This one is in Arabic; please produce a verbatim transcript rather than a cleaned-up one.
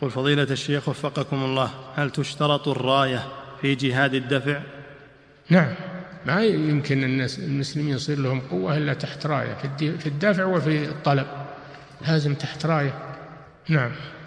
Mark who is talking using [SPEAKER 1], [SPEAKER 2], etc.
[SPEAKER 1] يقول فضيلة الشيخ وفقكم الله، هل تشترط الراية في جهاد الدفع؟
[SPEAKER 2] نعم، ما يمكن الناس المسلمين يصير لهم قوة إلا تحت راية، في الدفع وفي الطلب لازم تحت راية. نعم.